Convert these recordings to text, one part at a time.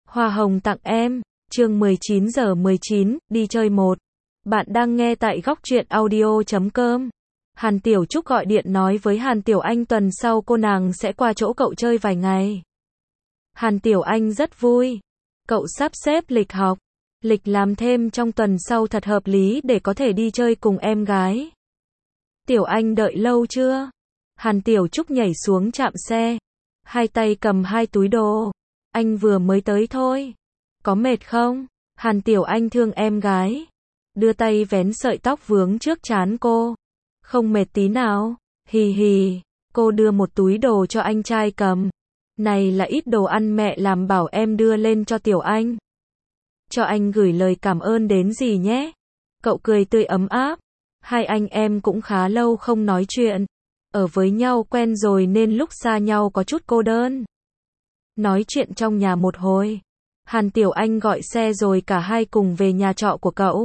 Hoa hồng tặng em, chương 19:19, đi chơi 1. Bạn đang nghe tại góc truyện audio.com. Hàn Tiểu Trúc gọi điện nói với Hàn Tiểu Anh tuần sau cô nàng sẽ qua chỗ cậu chơi vài ngày. Hàn Tiểu Anh rất vui. Cậu sắp xếp lịch học, lịch làm thêm trong tuần sau thật hợp lý để có thể đi chơi cùng em gái. Tiểu Anh đợi lâu chưa? Hàn Tiểu Trúc nhảy xuống trạm xe, hai tay cầm hai túi đồ. Anh vừa mới tới thôi. Có mệt không? Hàn Tiểu Anh thương em gái, đưa tay vén sợi tóc vướng trước trán cô. Không mệt tí nào, hì hì. Cô đưa một túi đồ cho anh trai cầm. Này là ít đồ ăn mẹ làm bảo em đưa lên cho Tiểu Anh. Cho anh gửi lời cảm ơn đến gì nhé. Cậu cười tươi ấm áp. Hai anh em cũng khá lâu không nói chuyện. Ở với nhau quen rồi nên lúc xa nhau có chút cô đơn. Nói chuyện trong nhà một hồi, Hàn Tiểu Anh gọi xe rồi cả hai cùng về nhà trọ của cậu.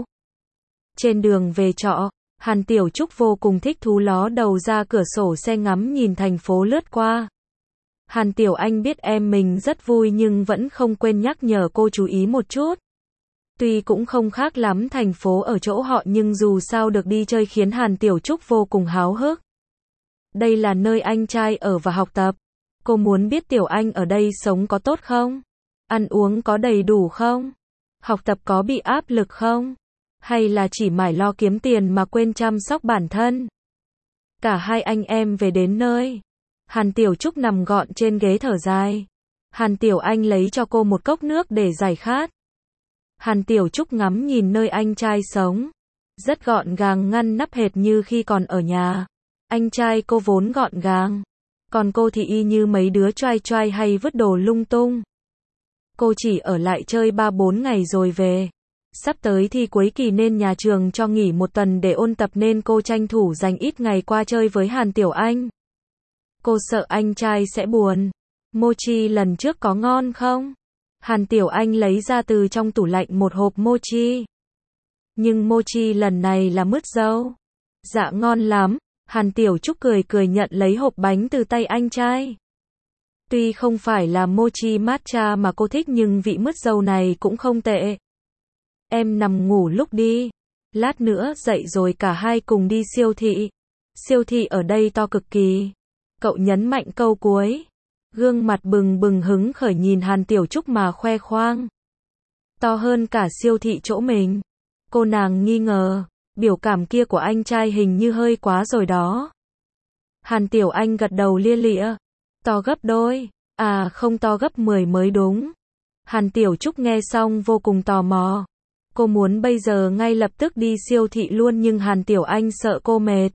Trên đường về trọ, Hàn Tiểu Trúc vô cùng thích thú ló đầu ra cửa sổ xe ngắm nhìn thành phố lướt qua. Hàn Tiểu Anh biết em mình rất vui nhưng vẫn không quên nhắc nhở cô chú ý một chút. Tuy cũng không khác lắm thành phố ở chỗ họ nhưng dù sao được đi chơi khiến Hàn Tiểu Trúc vô cùng háo hức. Đây là nơi anh trai ở và học tập. Cô muốn biết Tiểu Anh ở đây sống có tốt không? Ăn uống có đầy đủ không? Học tập có bị áp lực không? Hay là chỉ mải lo kiếm tiền mà quên chăm sóc bản thân? Cả hai anh em về đến nơi. Hàn Tiểu Trúc nằm gọn trên ghế thở dài. Hàn Tiểu Anh lấy cho cô một cốc nước để giải khát. Hàn Tiểu Trúc ngắm nhìn nơi anh trai sống. Rất gọn gàng ngăn nắp hệt như khi còn ở nhà. Anh trai cô vốn gọn gàng. Còn cô thì y như mấy đứa choai choai hay vứt đồ lung tung. Cô chỉ ở lại chơi 3-4 ngày rồi về. Sắp tới thi cuối kỳ nên nhà trường cho nghỉ một tuần để ôn tập nên cô tranh thủ dành ít ngày qua chơi với Hàn Tiểu Anh. Cô sợ anh trai sẽ buồn. Mochi lần trước có ngon không? Hàn Tiểu Anh lấy ra từ trong tủ lạnh một hộp mochi. Nhưng mochi lần này là mứt dâu. Dạ ngon lắm. Hàn Tiểu Trúc cười cười nhận lấy hộp bánh từ tay anh trai. Tuy không phải là mochi matcha mà cô thích nhưng vị mứt dâu này cũng không tệ. Em nằm ngủ lúc đi. Lát nữa dậy rồi cả hai cùng đi siêu thị. Siêu thị ở đây to cực kỳ. Cậu nhấn mạnh câu cuối. Gương mặt bừng bừng hứng khởi nhìn Hàn Tiểu Trúc mà khoe khoang. To hơn cả siêu thị chỗ mình. Cô nàng nghi ngờ. Biểu cảm kia của anh trai hình như hơi quá rồi đó. Hàn Tiểu Anh gật đầu lia lịa. To gấp đôi. À không, to gấp 10 mới đúng. Hàn Tiểu Trúc nghe xong vô cùng tò mò. Cô muốn bây giờ ngay lập tức đi siêu thị luôn nhưng Hàn Tiểu Anh sợ cô mệt.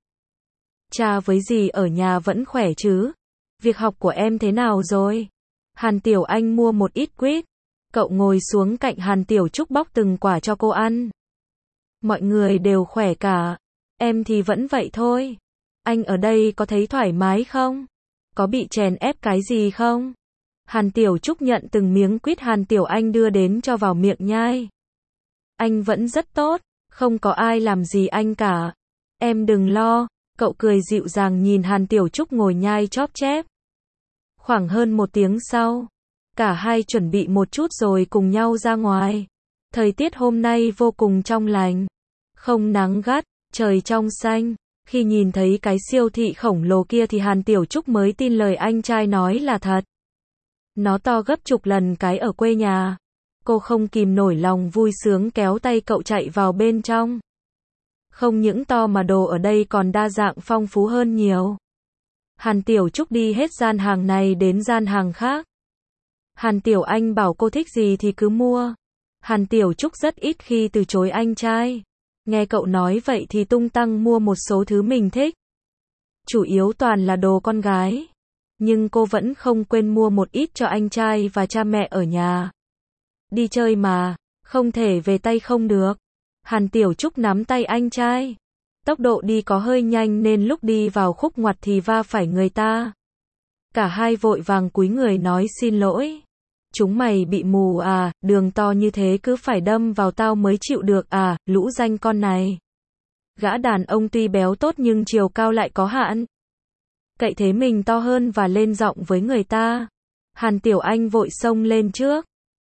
Cha với dì ở nhà vẫn khỏe chứ? Việc học của em thế nào rồi? Hàn Tiểu Anh mua một ít quýt. Cậu ngồi xuống cạnh Hàn Tiểu Trúc bóc từng quả cho cô ăn. Mọi người đều khỏe cả. Em thì vẫn vậy thôi. Anh ở đây có thấy thoải mái không? Có bị chèn ép cái gì không? Hàn Tiểu Trúc nhận từng miếng quýt Hàn Tiểu Anh đưa đến cho vào miệng nhai. Anh vẫn rất tốt, không có ai làm gì anh cả. Em đừng lo, cậu cười dịu dàng nhìn Hàn Tiểu Trúc ngồi nhai chóp chép. Khoảng hơn 1 tiếng sau, cả hai chuẩn bị một chút rồi cùng nhau ra ngoài. Thời tiết hôm nay vô cùng trong lành. Không nắng gắt, trời trong xanh. Khi nhìn thấy cái siêu thị khổng lồ kia thì Hàn Tiểu Trúc mới tin lời anh trai nói là thật. Nó to gấp chục lần cái ở quê nhà. Cô không kìm nổi lòng vui sướng kéo tay cậu chạy vào bên trong. Không những to mà đồ ở đây còn đa dạng phong phú hơn nhiều. Hàn Tiểu Trúc đi hết gian hàng này đến gian hàng khác. Hàn Tiểu Anh bảo cô thích gì thì cứ mua. Hàn Tiểu Trúc rất ít khi từ chối anh trai. Nghe cậu nói vậy thì tung tăng mua một số thứ mình thích. Chủ yếu toàn là đồ con gái. Nhưng cô vẫn không quên mua một ít cho anh trai và cha mẹ ở nhà. Đi chơi mà, không thể về tay không được. Hàn Tiểu Trúc nắm tay anh trai. Tốc độ đi có hơi nhanh nên lúc đi vào khúc ngoặt thì va phải người ta. Cả hai vội vàng cúi người nói xin lỗi. Chúng mày bị mù à, đường to như thế cứ phải đâm vào tao mới chịu được à, lũ danh con này. Gã đàn ông tuy béo tốt nhưng chiều cao lại có hạn. Cậy thế mình to hơn và lên giọng với người ta. Hàn Tiểu Anh vội xông lên trước.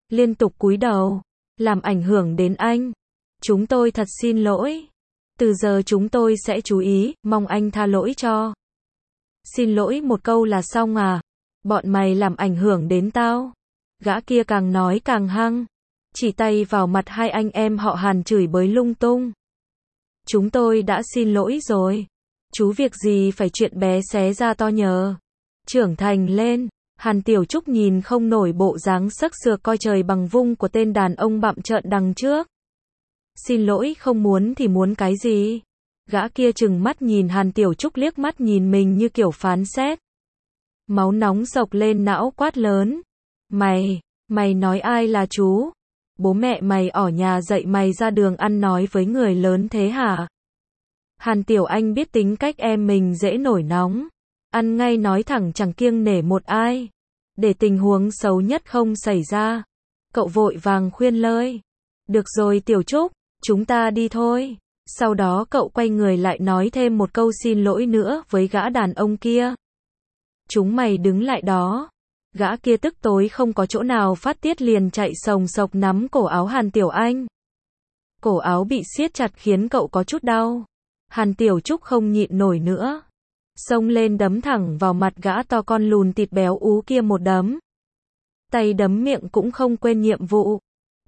liên tục cúi đầu, làm ảnh hưởng đến anh. Chúng tôi thật xin lỗi. Từ giờ chúng tôi sẽ chú ý, mong anh tha lỗi cho. Xin lỗi một câu là xong à? Bọn mày làm ảnh hưởng đến tao. Gã kia càng nói càng hăng, chỉ tay vào mặt hai anh em họ Hàn chửi bới lung tung. Chúng tôi đã xin lỗi rồi. Chú việc gì phải chuyện bé xé ra to nhờ. Trưởng thành lên. Hàn Tiểu Trúc nhìn không nổi bộ dáng sắc sược coi trời bằng vung của tên đàn ông bặm trợn đằng trước. Xin lỗi không muốn thì muốn cái gì? Gã kia trừng mắt nhìn Hàn Tiểu Trúc liếc mắt nhìn mình như kiểu phán xét. Máu nóng sộc lên não quát lớn. Mày nói ai là chú? Bố mẹ mày ở nhà dạy mày ra đường ăn nói với người lớn thế hả? Hàn Tiểu Anh biết tính cách em mình dễ nổi nóng. Ăn ngay nói thẳng chẳng kiêng nể một ai. Để tình huống xấu nhất không xảy ra. Cậu vội vàng khuyên lơi. Được rồi Tiểu Trúc, chúng ta đi thôi. Sau đó cậu quay người lại nói thêm một câu xin lỗi nữa với gã đàn ông kia. Chúng mày đứng lại đó. Gã kia tức tối không có chỗ nào phát tiết liền chạy sồng sộc nắm cổ áo Hàn Tiểu Anh. Cổ áo bị siết chặt khiến cậu có chút đau. Hàn Tiểu Trúc không nhịn nổi nữa. Xông lên đấm thẳng vào mặt gã to con lùn thịt béo ú kia một đấm. Tay đấm miệng cũng không quên nhiệm vụ.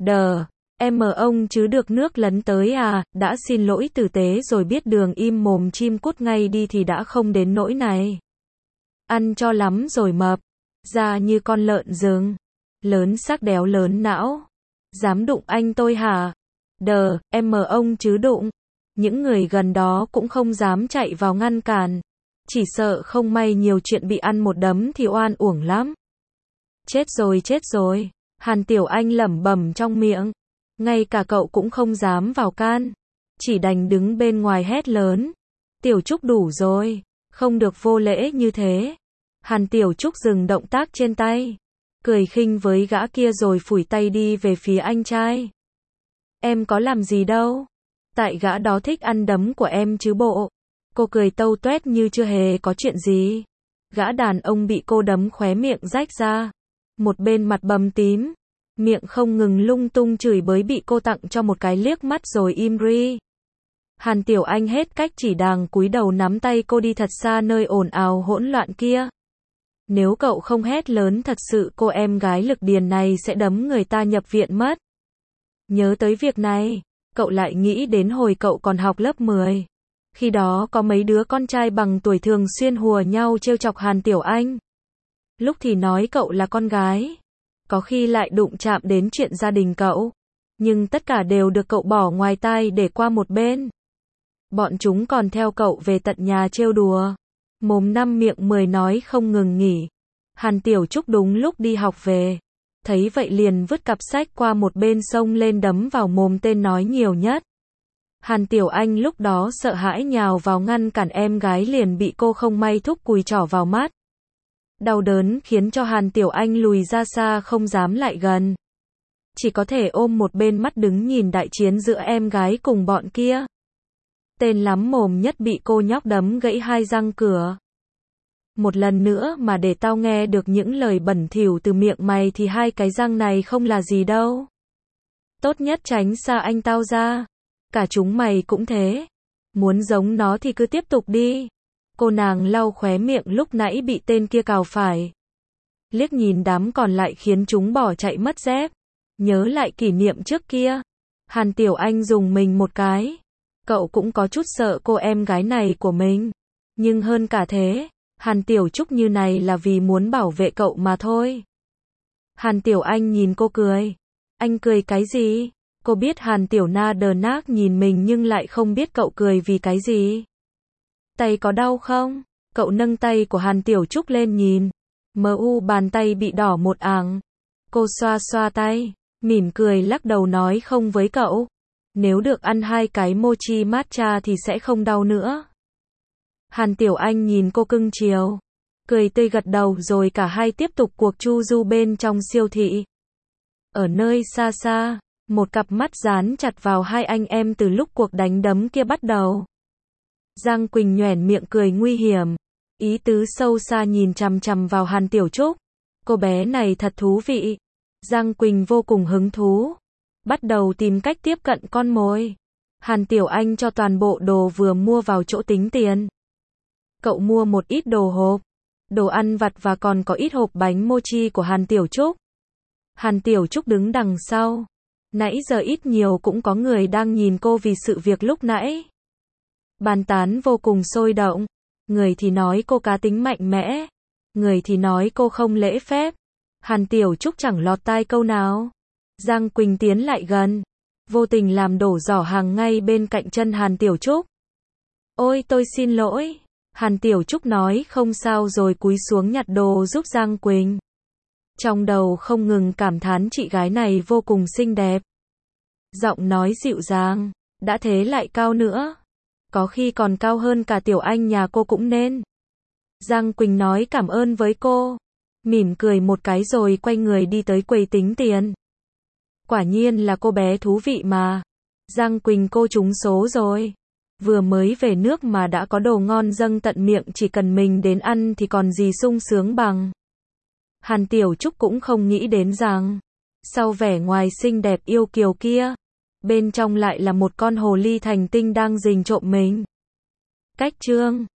Em ông chứ được nước lấn tới à, đã xin lỗi tử tế rồi biết đường im mồm chim cút ngay đi thì đã không đến nỗi này. Ăn cho lắm rồi mập. Da như con lợn rừng. Lớn xác đéo lớn não. Dám đụng anh tôi hả? Em ông chứ đụng. Những người gần đó cũng không dám chạy vào ngăn cản. Chỉ sợ không may nhiều chuyện bị ăn một đấm thì oan uổng lắm. Chết rồi. Hàn Tiểu Anh lẩm bẩm trong miệng. Ngay cả cậu cũng không dám vào can. Chỉ đành đứng bên ngoài hét lớn. Tiểu Trúc đủ rồi. Không được vô lễ như thế. Hàn Tiểu Trúc dừng động tác trên tay. Cười khinh với gã kia rồi phủi tay đi về phía anh trai. Em có làm gì đâu. Tại gã đó thích ăn đấm của em chứ bộ. Cô cười tâu tuét như chưa hề có chuyện gì. Gã đàn ông bị cô đấm khóe miệng rách ra. Một bên mặt bầm tím. Miệng không ngừng lung tung chửi bới bị cô tặng cho một cái liếc mắt rồi im ri. Hàn Tiểu Anh hết cách chỉ đàng cúi đầu nắm tay cô đi thật xa nơi ồn ào hỗn loạn kia. Nếu cậu không hét lớn thật sự cô em gái lực điền này sẽ đấm người ta nhập viện mất. Nhớ tới việc này, cậu lại nghĩ đến hồi cậu còn học lớp 10. Khi đó có mấy đứa con trai bằng tuổi thường xuyên hùa nhau trêu chọc Hàn Tiểu Anh. Lúc thì nói cậu là con gái. Có khi lại đụng chạm đến chuyện gia đình cậu. Nhưng tất cả đều được cậu bỏ ngoài tai để qua một bên. Bọn chúng còn theo cậu về tận nhà trêu đùa. Mồm 5 miệng 10 nói không ngừng nghỉ. Hàn Tiểu Trúc đúng lúc đi học về. Thấy vậy liền vứt cặp sách qua một bên xông lên đấm vào mồm tên nói nhiều nhất. Hàn Tiểu Anh lúc đó sợ hãi nhào vào ngăn cản em gái liền bị cô không may thúc cùi trỏ vào mắt. Đau đớn khiến cho Hàn Tiểu Anh lùi ra xa không dám lại gần. Chỉ có thể ôm một bên mắt đứng nhìn đại chiến giữa em gái cùng bọn kia. Tên lắm mồm nhất bị cô nhóc đấm gãy 2 răng cửa. Một lần nữa mà để tao nghe được những lời bẩn thỉu từ miệng mày thì 2 cái răng này không là gì đâu. Tốt nhất tránh xa anh tao ra. Cả chúng mày cũng thế. Muốn giống nó thì cứ tiếp tục đi. Cô nàng lau khóe miệng lúc nãy bị tên kia cào phải. Liếc nhìn đám còn lại khiến chúng bỏ chạy mất dép. Nhớ lại kỷ niệm trước kia. Hàn Tiểu Anh dùng mình một cái. Cậu cũng có chút sợ cô em gái này của mình. Nhưng hơn cả thế, Hàn Tiểu Trúc như này là vì muốn bảo vệ cậu mà thôi. Hàn Tiểu Anh nhìn cô cười. Anh cười cái gì? Cô biết Hàn Tiểu Na đờ nác nhìn mình nhưng lại không biết cậu cười vì cái gì. Tay có đau không? Cậu nâng tay của Hàn Tiểu Trúc lên nhìn. Bàn tay bị đỏ một ảng. Cô xoa xoa tay, mỉm cười lắc đầu nói không với cậu. Nếu được ăn 2 cái mochi matcha thì sẽ không đau nữa. Hàn Tiểu Anh nhìn cô cưng chiều. Cười tươi gật đầu rồi cả hai tiếp tục cuộc chu du bên trong siêu thị. Ở nơi xa xa, một cặp mắt dán chặt vào 2 anh em từ lúc cuộc đánh đấm kia bắt đầu. Giang Quỳnh nhoẻn miệng cười nguy hiểm. Ý tứ sâu xa nhìn chằm chằm vào Hàn Tiểu Trúc. Cô bé này thật thú vị. Giang Quỳnh vô cùng hứng thú, bắt đầu tìm cách tiếp cận con mồi. Hàn Tiểu Anh cho toàn bộ đồ vừa mua vào chỗ tính tiền. Cậu mua một ít đồ hộp, đồ ăn vặt và còn có ít hộp bánh mochi của Hàn Tiểu Trúc. Hàn Tiểu Trúc đứng đằng sau. Nãy giờ ít nhiều cũng có người đang nhìn cô vì sự việc lúc nãy. Bàn tán vô cùng sôi động. Người thì nói cô cá tính mạnh mẽ, người thì nói cô không lễ phép. Hàn Tiểu Trúc chẳng lọt tai câu nào. Giang Quỳnh tiến lại gần, vô tình làm đổ giỏ hàng ngay bên cạnh chân Hàn Tiểu Trúc. Ôi tôi xin lỗi. Hàn Tiểu Trúc nói không sao rồi cúi xuống nhặt đồ giúp Giang Quỳnh. Trong đầu không ngừng cảm thán chị gái này vô cùng xinh đẹp. Giọng nói dịu dàng, đã thế lại cao nữa. Có khi còn cao hơn cả Tiểu Anh nhà cô cũng nên. Giang Quỳnh nói cảm ơn với cô, mỉm cười một cái rồi quay người đi tới quầy tính tiền. Quả nhiên là cô bé thú vị mà. Giang Quỳnh cô trúng số rồi. Vừa mới về nước mà đã có đồ ngon dâng tận miệng, chỉ cần mình đến ăn thì còn gì sung sướng bằng. Hàn Tiểu Trúc cũng không nghĩ đến rằng, sau vẻ ngoài xinh đẹp yêu kiều kia, bên trong lại là một con hồ ly thành tinh đang rình trộm mình. Cách chương